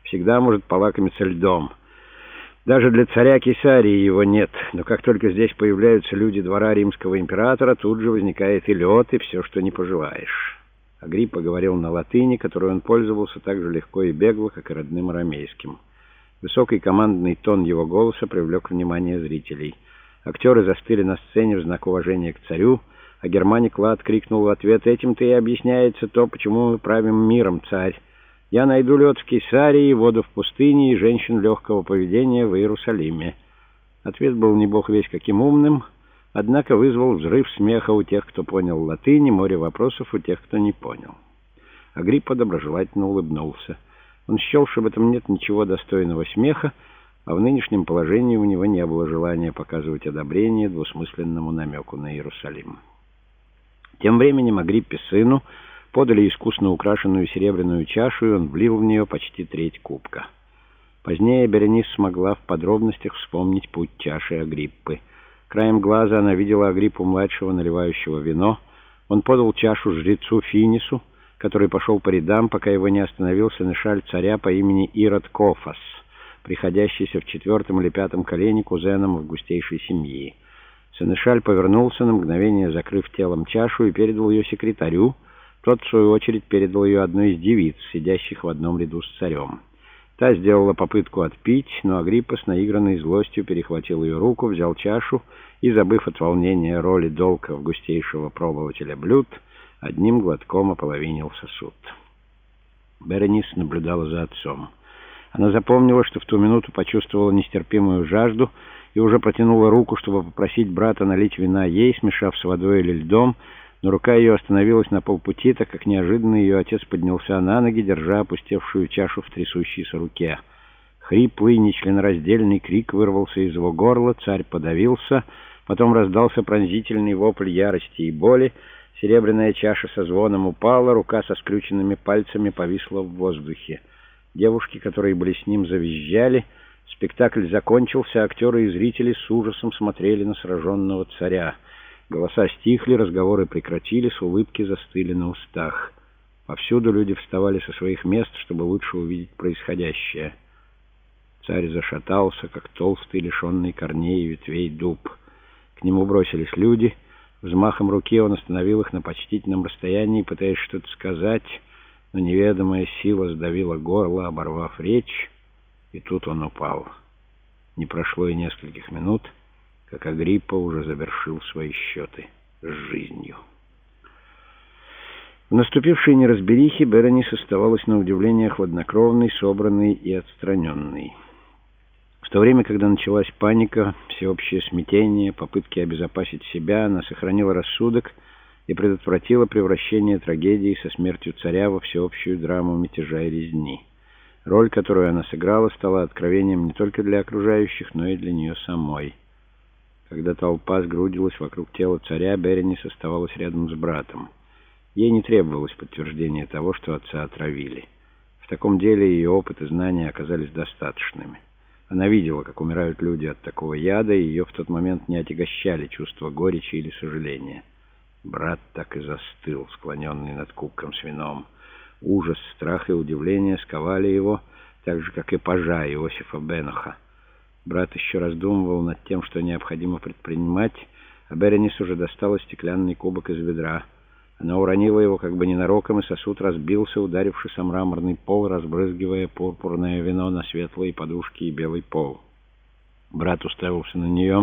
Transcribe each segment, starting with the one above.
всегда может полакомиться льдом. Даже для царя Кесарии его нет, но как только здесь появляются люди двора римского императора, тут же возникает и лед, и все, что не пожелаешь». Агриппа говорил на латыни, которой он пользовался так же легко и бегло, как и родным арамейским. Высокий командный тон его голоса привлек внимание зрителей. Актеры застыли на сцене в знак уважения к царю, а Германик Лад крикнул в ответ: «Этим-то и объясняется то, почему мы правим миром, царь. Я найду лед в Кесарии, воду в пустыне и женщин легкого поведения в Иерусалиме». Ответ был не бог весть каким умным, однако вызвал взрыв смеха у тех, кто понял латынь, и море вопросов у тех, кто не понял. Агриппа доброжелательно улыбнулся. Он счел, что в этом нет ничего достойного смеха, а в нынешнем положении у него не было желания показывать одобрение двусмысленному намеку на Иерусалим. Тем временем Агриппе сыну подали искусно украшенную серебряную чашу, и он влил в нее почти треть кубка. Позднее Беренис смогла в подробностях вспомнить путь чаши Агриппы. Краем глаза она видела Агриппу-младшего, наливающего вино. Он подал чашу жрецу Финису, который пошел по рядам, пока его не остановил сенешаль царя по имени Ирод Кофас, приходящийся в 4-м или 5-м колене кузеном августейшей семьи. Сенешаль повернулся, на мгновение закрыв телом чашу, и передал ее секретарю. Тот, в свою очередь, передал ее одной из девиц, сидящих в одном ряду с царем. Та сделала попытку отпить, но Агриппа с наигранной злостью перехватил ее руку, взял чашу и, забыв от волнения роли долга августейшего пробователя блюд, одним глотком ополовинил сосуд. Беренис наблюдала за отцом. Она запомнила, что в ту минуту почувствовала нестерпимую жажду и уже протянула руку, чтобы попросить брата налить вина ей, смешав с водой или льдом, но рука ее остановилась на полпути, так как неожиданно ее отец поднялся на ноги, держа опустевшую чашу в трясущейся руке. Хриплый, нечленораздельный крик вырвался из его горла, царь подавился, потом раздался пронзительный вопль ярости и боли, серебряная чаша со звоном упала, рука со скрюченными пальцами повисла в воздухе. Девушки, которые были с ним, завизжали. Спектакль закончился, актеры и зрители с ужасом смотрели на сраженного царя. Голоса стихли, разговоры прекратились, улыбки застыли на устах. Повсюду люди вставали со своих мест, чтобы лучше увидеть происходящее. Царь зашатался, как толстый, лишенный корней и ветвей дуб. К нему бросились люди. Взмахом руки он остановил их на почтительном расстоянии, пытаясь что-то сказать, но неведомая сила сдавила горло, оборвав речь, и тут он упал. Не прошло и нескольких минут, как Агриппа уже завершил свои счеты с жизнью. В наступившей неразберихе Беренис оставалась на удивление хладнокровной, собранной и отстраненной. В то время, когда началась паника, всеобщее смятение, попытки обезопасить себя, она сохранила рассудок и предотвратила превращение трагедии со смертью царя во всеобщую драму мятежа и резни. Роль, которую она сыграла, стала откровением не только для окружающих, но и для нее самой. Когда толпа сгрудилась вокруг тела царя, Беренис оставалась рядом с братом. Ей не требовалось подтверждения того, что отца отравили. В таком деле ее опыт и знания оказались достаточными. Она видела, как умирают люди от такого яда, и ее в тот момент не отягощали чувства горечи или сожаления. Брат так и застыл, склоненный над кубком с вином. Ужас, страх и удивление сковали его, так же, как и пажа Иосифа Беноха. Брат еще раздумывал над тем, что необходимо предпринимать, а Беренис уже достала стеклянный кубок из ведра. Она уронила его как бы ненароком, и сосуд разбился, ударившись о мраморный пол, разбрызгивая пурпурное вино на светлые подушки и белый пол. Брат уставился на нее.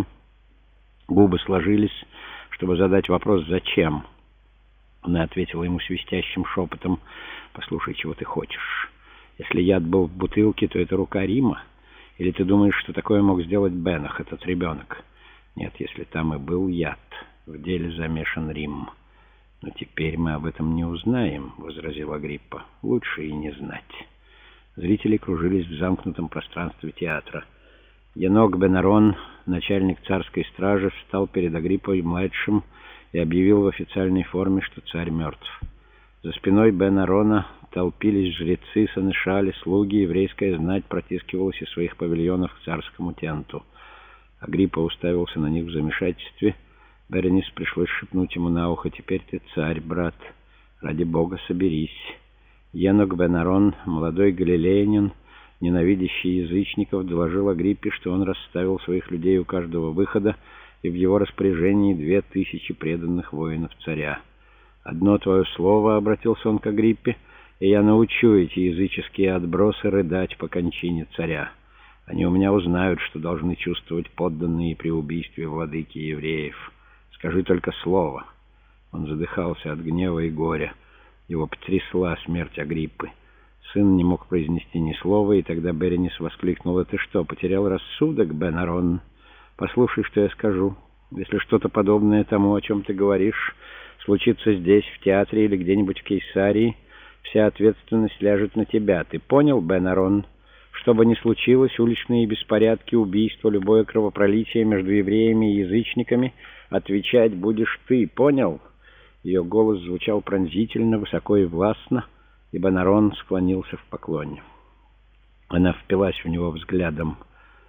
Губы сложились, чтобы задать вопрос «Зачем?». Она ответила ему свистящим шепотом: «Послушай, чего ты хочешь? Если яд был в бутылке, то это рука Рима? Или ты думаешь, что такое мог сделать Бенох, этот ребенок? Нет, если там и был яд, в деле замешан Рим». «Но теперь мы об этом не узнаем», — возразил Агриппа. «Лучше и не знать». Зрители кружились в замкнутом пространстве театра. Енок Бен-Арон, начальник царской стражи, встал перед Агриппой-младшим и объявил в официальной форме, что царь мертв. За спиной Бен-Арона толпились жрецы, сенешали, слуги, еврейская знать протискивалась из своих павильонов к царскому тенту. Агриппа уставился на них в замешательстве. Беренис пришлось шепнуть ему на ухо: «Теперь ты царь, брат. Ради Бога, соберись». Енок Бен-Арон, молодой галилеянин, Ненавидящий язычников доложил Агриппе, что он расставил своих людей у каждого выхода, и в его распоряжении 2000 преданных воинов царя. «Одно твое слово, — обратился он к Агриппе, — и я научу эти языческие отбросы рыдать по кончине царя. Они у меня узнают, что должны чувствовать подданные при убийстве владыки евреев. Скажи только слово». Он задыхался от гнева и горя. Его потрясла смерть Агриппы. Сын не мог произнести ни слова, и тогда Беренис воскликнул: «Ты что, потерял рассудок, Бен-Арон? Послушай, что я скажу. Если что-то подобное тому, о чем ты говоришь, случится здесь, в театре или где-нибудь в Кейсарии, вся ответственность ляжет на тебя. Ты понял, Бен-Арон? Что бы ни случилось, уличные беспорядки, убийства, любое кровопролитие между евреями и язычниками, отвечать будешь ты. Понял?» Ее голос звучал пронзительно, высоко и властно, и Бен-Арон склонился в поклоне. Она впилась в него взглядом.